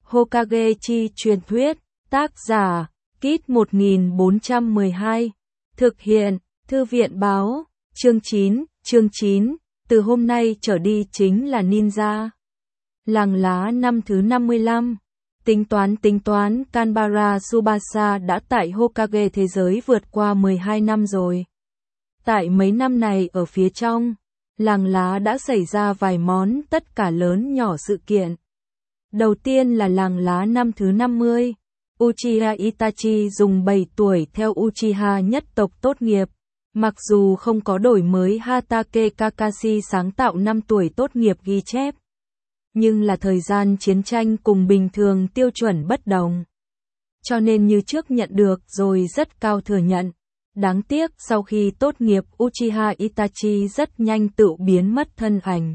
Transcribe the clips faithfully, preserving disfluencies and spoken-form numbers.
Hokage chi truyền thuyết, tác giả, Kit một nghìn bốn trăm mười hai, thực hiện, Thư viện báo, chương chín, chương chín, từ hôm nay trở đi chính là ninja. Làng lá năm thứ năm mươi lăm, tính toán tính toán Kanbara Tsubasa đã tại Hokage thế giới vượt qua mười hai năm rồi. Tại mấy năm này ở phía trong, làng lá đã xảy ra vài món tất cả lớn nhỏ sự kiện. Đầu tiên là làng lá năm thứ năm mươi. Uchiha Itachi dùng bảy tuổi theo Uchiha nhất tộc tốt nghiệp. Mặc dù không có đổi mới Hatake Kakashi sáng tạo năm tuổi tốt nghiệp ghi chép, nhưng là thời gian chiến tranh cùng bình thường tiêu chuẩn bất đồng. Cho nên như trước nhận được rồi rất cao thừa nhận. Đáng tiếc sau khi tốt nghiệp Uchiha Itachi rất nhanh tự biến mất thân ảnh.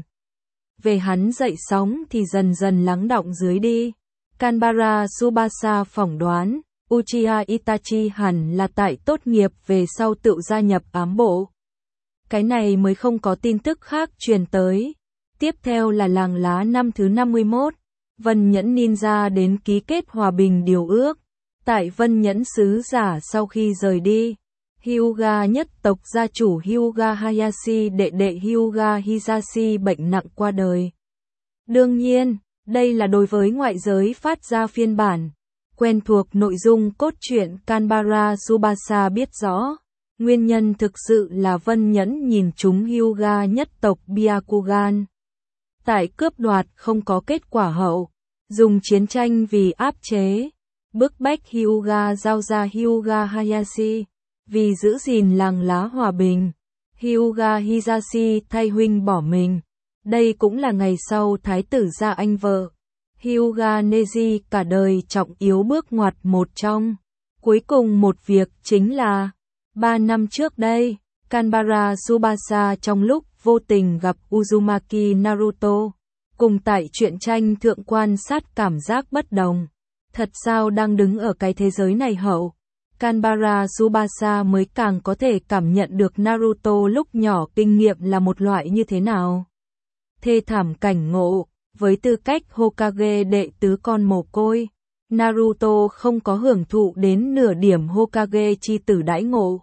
Về hắn dậy sóng thì dần dần lắng đọng dưới đi. Kanbara Tsubasa phỏng đoán, Uchiha Itachi hẳn là tại tốt nghiệp về sau tự gia nhập ám bộ. Cái này mới không có tin tức khác truyền tới. Tiếp theo là làng lá năm thứ năm mươi mốt, Vân Nhẫn Ninja đến ký kết hòa bình điều ước. Tại Vân Nhẫn sứ giả sau khi rời đi, Hyuga nhất tộc gia chủ Hyuga Hayashi đệ đệ Hyuga Hisashi bệnh nặng qua đời. Đương nhiên, đây là đối với ngoại giới phát ra phiên bản. Quen thuộc nội dung cốt truyện Kanbara Tsubasa biết rõ. Nguyên nhân thực sự là Vân Nhẫn nhìn trúng Hyuga nhất tộc Byakugan. Tại cướp đoạt không có kết quả hậu, dùng chiến tranh vì áp chế, bức bách Hyuga giao ra Hyuga Hayashi. Vì giữ gìn làng lá hòa bình, Hyuga Hisashi thay huynh bỏ mình. Đây cũng là ngày sau thái tử gia anh vợ. Hyuga Neji cả đời trọng yếu bước ngoặt một trong. Cuối cùng một việc chính là, ba năm trước đây, Kanbara Tsubasa trong lúc vô tình gặp Uzumaki Naruto. Cùng tại truyện tranh thượng quan sát cảm giác bất đồng. Thật sao đang đứng ở cái thế giới này hậu? Kanbara Tsubasa mới càng có thể cảm nhận được Naruto lúc nhỏ kinh nghiệm là một loại như thế nào. Thê thảm cảnh ngộ, với tư cách Hokage đệ tứ con mồ côi, Naruto không có hưởng thụ đến nửa điểm Hokage chi tử đãi ngộ.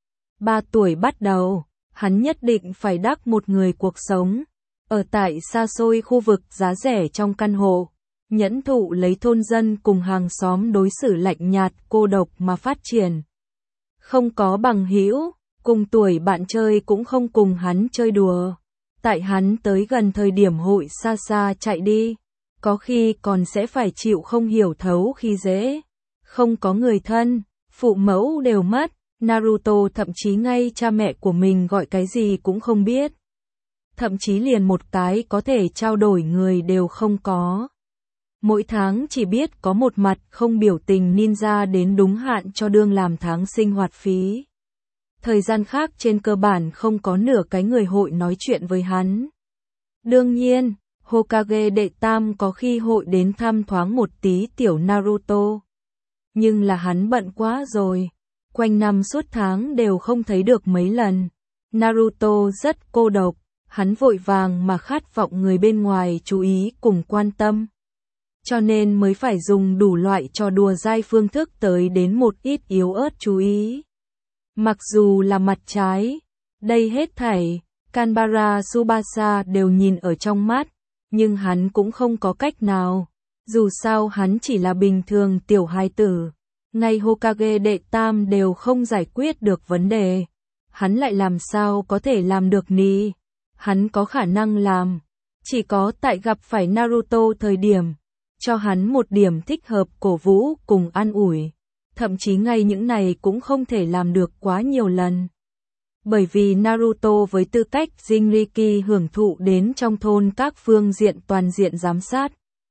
Ba tuổi bắt đầu, hắn nhất định phải đắc một người cuộc sống, ở tại xa xôi khu vực giá rẻ trong căn hộ. Nhẫn thụ lấy thôn dân cùng hàng xóm đối xử lạnh nhạt cô độc mà phát triển. Không có bằng hữu, cùng tuổi bạn chơi cũng không cùng hắn chơi đùa. Tại hắn tới gần thời điểm hội xa xa chạy đi, có khi còn sẽ phải chịu không hiểu thấu khi dễ. Không có người thân, phụ mẫu đều mất, Naruto thậm chí ngay cha mẹ của mình gọi cái gì cũng không biết. Thậm chí liền một cái có thể trao đổi người đều không có. Mỗi tháng chỉ biết có một mặt không biểu tình ninja đến đúng hạn cho đương làm tháng sinh hoạt phí. Thời gian khác trên cơ bản không có nửa cái người hội nói chuyện với hắn. Đương nhiên, Hokage đệ tam có khi hội đến thăm thoáng một tí tiểu Naruto. Nhưng là hắn bận quá rồi. Quanh năm suốt tháng đều không thấy được mấy lần. Naruto rất cô độc, hắn vội vàng mà khát vọng người bên ngoài chú ý cùng quan tâm. Cho nên mới phải dùng đủ loại trò đùa dai phương thức tới đến một ít yếu ớt chú ý. Mặc dù là mặt trái, đây hết thảy, Kanbara Tsubasa đều nhìn ở trong mắt, nhưng hắn cũng không có cách nào. Dù sao hắn chỉ là bình thường tiểu hài tử, ngay Hokage đệ tam đều không giải quyết được vấn đề. Hắn lại làm sao có thể làm được nhỉ? Hắn có khả năng làm, chỉ có tại gặp phải Naruto thời điểm. Cho hắn một điểm thích hợp cổ vũ cùng an ủi. Thậm chí ngay những này cũng không thể làm được quá nhiều lần. Bởi vì Naruto với tư cách Jinriki hưởng thụ đến trong thôn các phương diện toàn diện giám sát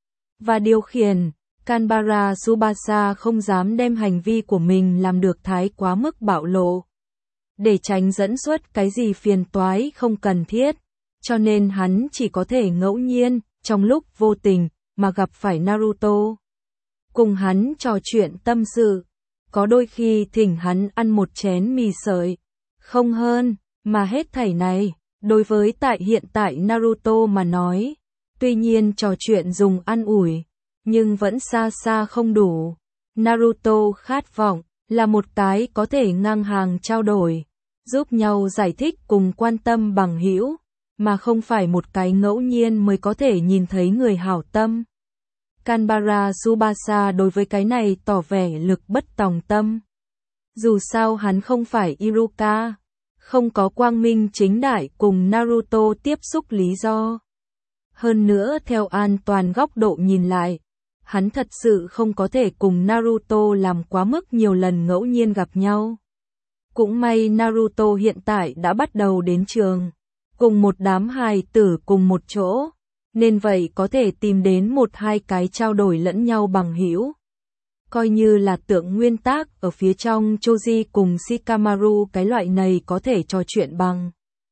và điều khiển, Kanbara Tsubasa không dám đem hành vi của mình làm được thái quá mức bạo lộ. Để tránh dẫn xuất cái gì phiền toái không cần thiết, cho nên hắn chỉ có thể ngẫu nhiên, trong lúc vô tình, mà gặp phải Naruto. Cùng hắn trò chuyện tâm sự, có đôi khi thỉnh hắn ăn một chén mì sợi, không hơn, mà hết thảy này, đối với tại hiện tại Naruto mà nói, tuy nhiên trò chuyện dùng ăn ủi, nhưng vẫn xa xa không đủ. Naruto khát vọng là một cái có thể ngang hàng trao đổi, giúp nhau giải thích cùng quan tâm bằng hữu, mà không phải một cái ngẫu nhiên mới có thể nhìn thấy người hảo tâm. Kanbara Tsubasa đối với cái này tỏ vẻ lực bất tòng tâm. Dù sao hắn không phải Iruka, không có quang minh chính đại cùng Naruto tiếp xúc lý do. Hơn nữa theo an toàn góc độ nhìn lại, hắn thật sự không có thể cùng Naruto làm quá mức nhiều lần ngẫu nhiên gặp nhau. Cũng may Naruto hiện tại đã bắt đầu đến trường, cùng một đám hài tử cùng một chỗ, nên vậy có thể tìm đến một hai cái trao đổi lẫn nhau bằng hữu. Coi như là tượng nguyên tác ở phía trong Choji cùng Shikamaru cái loại này có thể trò chuyện bằng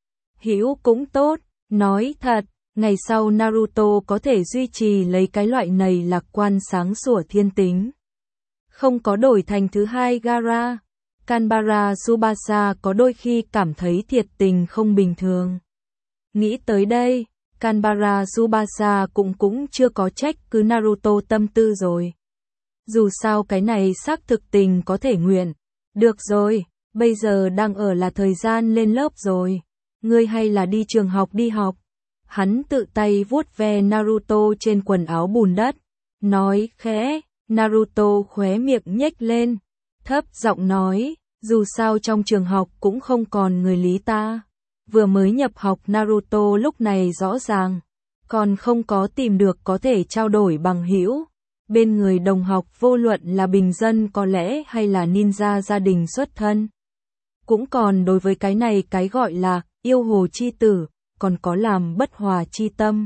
hữu cũng tốt, nói thật, ngày sau Naruto có thể duy trì lấy cái loại này lạc quan sáng sủa thiên tính. Không có đổi thành thứ hai Gaara, Kanbara Tsubasa có đôi khi cảm thấy thiệt tình không bình thường. Nghĩ tới đây, Kanbara Tsubasa cũng cũng chưa có trách cứ Naruto tâm tư rồi. Dù sao cái này xác thực tình có thể nguyện. Được rồi, bây giờ đang ở là thời gian lên lớp rồi. Ngươi hay là đi trường học đi học. Hắn tự tay vuốt ve Naruto trên quần áo bùn đất. Nói khẽ, Naruto khóe miệng nhếch lên. Thấp giọng nói, dù sao trong trường học cũng không còn người lý ta. Vừa mới nhập học Naruto lúc này rõ ràng, còn không có tìm được có thể trao đổi bằng hữu. Bên người đồng học vô luận là bình dân có lẽ hay là ninja gia đình xuất thân. Cũng còn đối với cái này cái gọi là yêu hồ chi tử, còn có làm bất hòa chi tâm.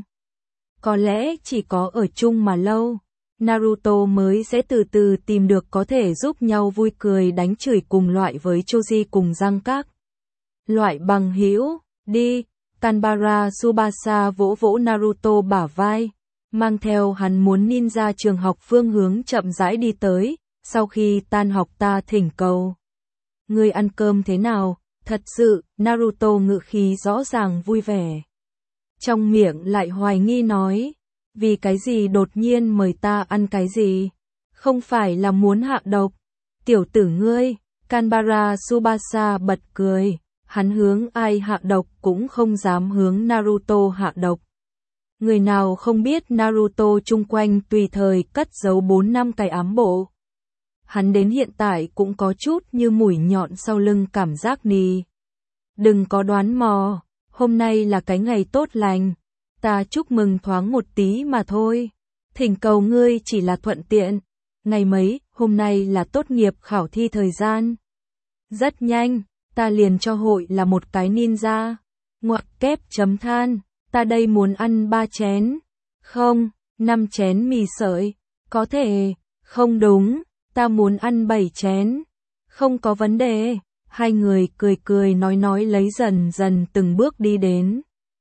Có lẽ chỉ có ở chung mà lâu, Naruto mới sẽ từ từ tìm được có thể giúp nhau vui cười đánh chửi cùng loại với Choji cùng Giang các. Loại bằng hữu, đi, Kanbara Tsubasa vỗ vỗ Naruto bả vai, mang theo hắn muốn ninja trường học phương hướng chậm rãi đi tới, sau khi tan học ta thỉnh cầu. Ngươi ăn cơm thế nào? Thật sự, Naruto ngữ khí rõ ràng vui vẻ. Trong miệng lại hoài nghi nói, vì cái gì đột nhiên mời ta ăn cái gì? Không phải là muốn hạ độc. Tiểu tử ngươi, Kanbara Tsubasa bật cười, hắn hướng ai hạ độc cũng không dám hướng Naruto hạ độc. Người nào không biết Naruto chung quanh tùy thời cất giấu bốn năm cái ám bộ. Hắn đến hiện tại cũng có chút như mũi nhọn sau lưng cảm giác nì. Đừng có đoán mò, hôm nay là cái ngày tốt lành, ta chúc mừng thoáng một tí mà thôi. Thỉnh cầu ngươi chỉ là thuận tiện, ngày mấy, hôm nay là tốt nghiệp khảo thi thời gian. Rất nhanh, ta liền cho hội là một cái ninja. Ngoặc kép chấm than, ta đây muốn ăn ba chén. Không, năm chén mì sợi. Có thể, không đúng, ta muốn ăn bảy chén. Không có vấn đề. Hai người cười cười nói nói lấy dần dần từng bước đi đến.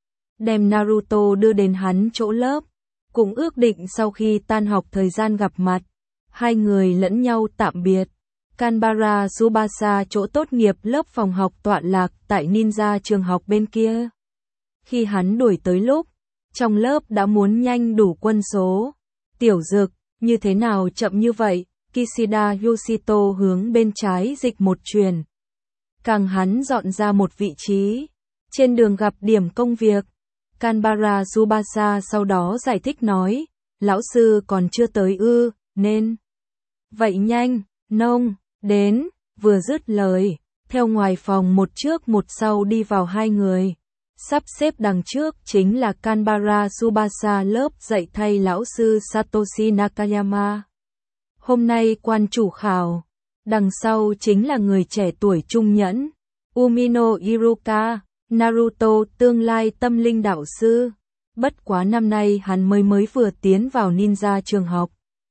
Đem Naruto đưa đến hắn chỗ lớp. Cũng ước định sau khi tan học thời gian gặp mặt. Hai người lẫn nhau tạm biệt. Kanbara Tsubasa chỗ tốt nghiệp lớp phòng học tọa lạc tại ninja trường học bên kia. Khi hắn đuổi tới lúc, trong lớp đã muốn nhanh đủ quân số. Tiểu Dực, như thế nào chậm như vậy? Kishida Yoshito hướng bên trái dịch một truyền. Càng hắn dọn ra một vị trí. Trên đường gặp điểm công việc. Kanbara Tsubasa sau đó giải thích nói, lão sư còn chưa tới ư, nên. Vậy nhanh, nông, đến, vừa dứt lời, theo ngoài phòng một trước một sau đi vào hai người. Sắp xếp đằng trước chính là Kanbara Tsubasa lớp dạy thay lão sư Satoshi Nakayama. Hôm nay quan chủ khảo, đằng sau chính là người trẻ tuổi trung nhẫn, Umino Iruka, Naruto tương lai tâm linh đạo sư. Bất quá năm nay hắn mới mới vừa tiến vào ninja trường học.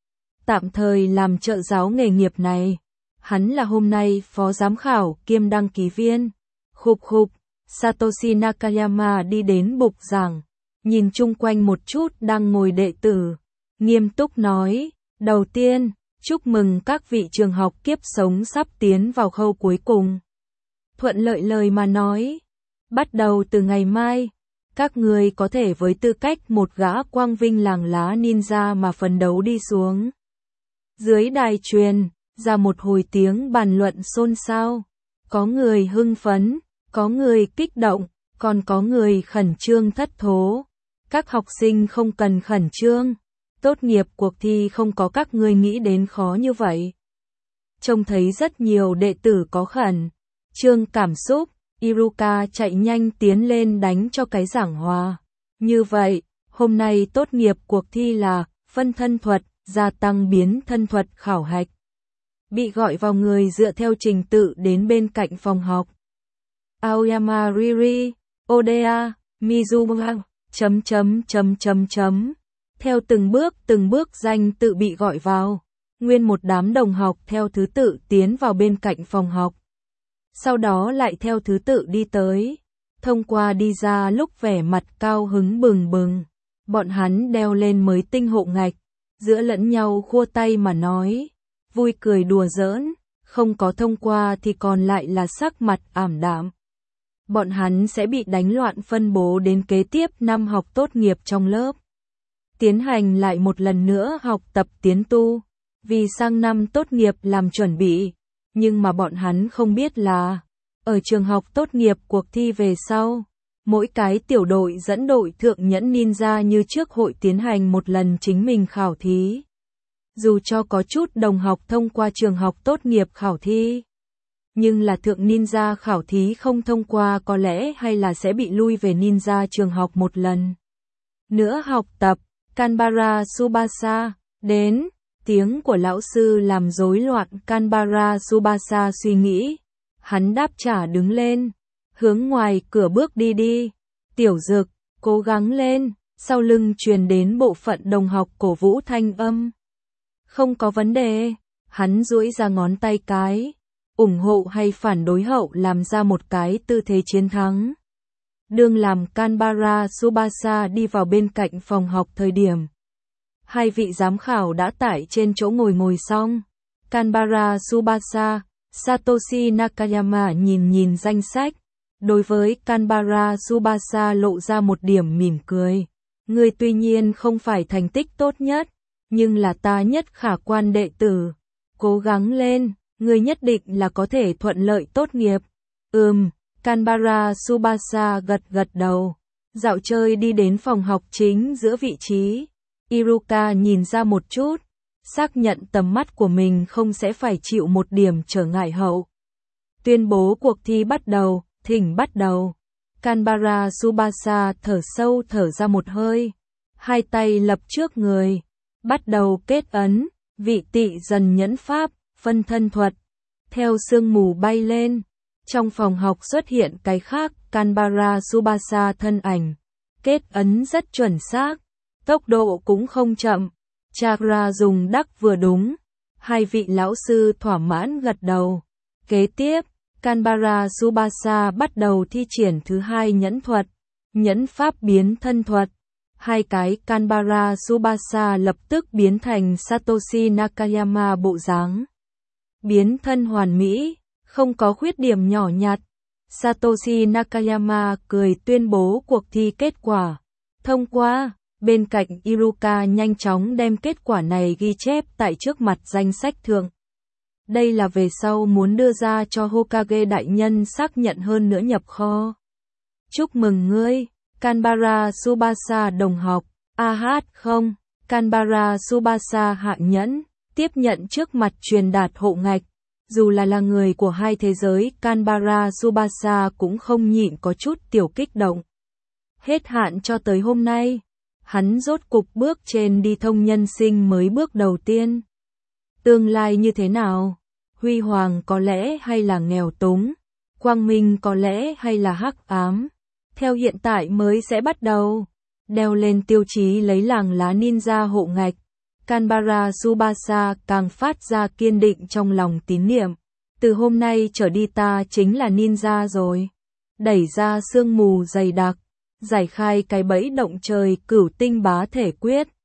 Tạm thời làm trợ giáo nghề nghiệp này. Hắn là hôm nay phó giám khảo kiêm đăng ký viên. Khục khục, Satoshi Nakayama đi đến bục giảng, nhìn chung quanh một chút đang ngồi đệ tử, nghiêm túc nói, đầu tiên, chúc mừng các vị trường học kiếp sống sắp tiến vào khâu cuối cùng. Thuận lợi lời mà nói, bắt đầu từ ngày mai, Các ngươi có thể với tư cách một gã quang vinh làng lá ninja mà phấn đấu đi xuống. Dưới đài truyền ra một hồi tiếng bàn luận xôn xao. Có người hưng phấn, có người kích động, còn có người khẩn trương thất thố. Các học sinh không cần khẩn trương. Tốt nghiệp cuộc thi không có các ngươi nghĩ đến khó như vậy. Trông thấy rất nhiều đệ tử có khẩn trương cảm xúc, Iruka chạy nhanh tiến lên đánh cho cái giảng hòa. Như vậy, hôm nay tốt nghiệp cuộc thi là phân thân thuật, gia tăng biến thân thuật khảo hạch. Bị gọi vào người dựa theo trình tự đến bên cạnh phòng học. Aoyama Riri, Oda, Mizuha, chấm chấm chấm chấm chấm. Theo từng bước từng bước danh tự bị gọi vào. Nguyên một đám đồng học theo thứ tự tiến vào bên cạnh phòng học. Sau đó lại theo thứ tự đi tới. Thông qua đi ra lúc vẻ mặt cao hứng bừng bừng. Bọn hắn đeo lên mới tinh hộ ngạch. Giữa lẫn nhau khua tay mà nói. Vui cười đùa giỡn. Không có thông qua thì còn lại là sắc mặt ảm đạm. Bọn hắn sẽ bị đánh loạn phân bố đến kế tiếp năm học tốt nghiệp trong lớp. Tiến hành lại một lần nữa học tập tiến tu. Vì sang năm tốt nghiệp làm chuẩn bị. Nhưng mà bọn hắn không biết là, ở trường học tốt nghiệp cuộc thi về sau, mỗi cái tiểu đội dẫn đội thượng nhẫn ninja như trước hội tiến hành một lần chính mình khảo thí. Dù cho có chút đồng học thông qua trường học tốt nghiệp khảo thí, nhưng là thượng ninja khảo thí không thông qua có lẽ hay là sẽ bị lui về ninja trường học một lần. Nữa học tập, Kanbara Tsubasa, đến. Tiếng của lão sư làm rối loạn Kanbara Tsubasa suy nghĩ. Hắn đáp trả đứng lên, hướng ngoài cửa bước đi đi. Tiểu Dực, cố gắng lên, sau lưng truyền đến bộ phận đồng học cổ vũ thanh âm. Không có vấn đề, hắn duỗi ra ngón tay cái, ủng hộ hay phản đối hậu làm ra một cái tư thế chiến thắng. Đương làm Kanbara Tsubasa đi vào bên cạnh phòng học thời điểm. Hai vị giám khảo đã tại trên chỗ ngồi ngồi xong. Kanbara Tsubasa, Satoshi Nakayama nhìn nhìn danh sách. Đối với Kanbara Tsubasa lộ ra một điểm mỉm cười. Ngươi tuy nhiên không phải thành tích tốt nhất, nhưng là ta nhất khả quan đệ tử. Cố gắng lên, ngươi nhất định là có thể thuận lợi tốt nghiệp. Ừm, Kanbara Tsubasa gật gật đầu. Dạo chơi đi đến phòng học chính giữa vị trí. Iruka nhìn ra một chút, xác nhận tầm mắt của mình không sẽ phải chịu một điểm trở ngại hậu. Tuyên bố cuộc thi bắt đầu, thỉnh bắt đầu. Kanbara Tsubasa thở sâu thở ra một hơi, hai tay lập trước người, bắt đầu kết ấn, vị tị dần nhẫn pháp, phân thân thuật. Theo sương mù bay lên, trong phòng học xuất hiện cái khác, Kanbara Tsubasa thân ảnh, kết ấn rất chuẩn xác. Tốc độ cũng không chậm, chakra dùng đắc vừa đúng. Hai vị lão sư thỏa mãn gật đầu. Kế tiếp, Kanbara Tsubasa bắt đầu thi triển thứ hai nhẫn thuật, nhẫn pháp biến thân thuật. Hai cái Kanbara Tsubasa lập tức biến thành Satoshi Nakayama bộ dáng. Biến thân hoàn mỹ, không có khuyết điểm nhỏ nhặt. Satoshi Nakayama cười tuyên bố cuộc thi kết quả. Thông qua. Bên cạnh Iruka nhanh chóng đem kết quả này ghi chép tại trước mặt danh sách thượng. Đây là về sau muốn đưa ra cho Hokage đại nhân xác nhận hơn nữa nhập kho. Chúc mừng ngươi, Kanbara Tsubasa đồng học. A hát không, Kanbara Tsubasa hạ nhẫn, tiếp nhận trước mặt truyền đạt hộ ngạch. Dù là là người của hai thế giới, Kanbara Tsubasa cũng không nhịn có chút tiểu kích động. Hết hạn cho tới hôm nay. Hắn rốt cục bước trên đi thông nhân sinh mới bước đầu tiên. Tương lai như thế nào? Huy hoàng có lẽ hay là nghèo túng? Quang minh có lẽ hay là hắc ám? Theo hiện tại mới sẽ bắt đầu. Đeo lên tiêu chí lấy làng lá ninja hộ ngạch. Kanbara Tsubasa càng phát ra kiên định trong lòng tín niệm. Từ hôm nay trở đi ta chính là ninja rồi. Đẩy ra sương mù dày đặc. Giải khai cái bẫy động trời cửu tinh bá thể quyết.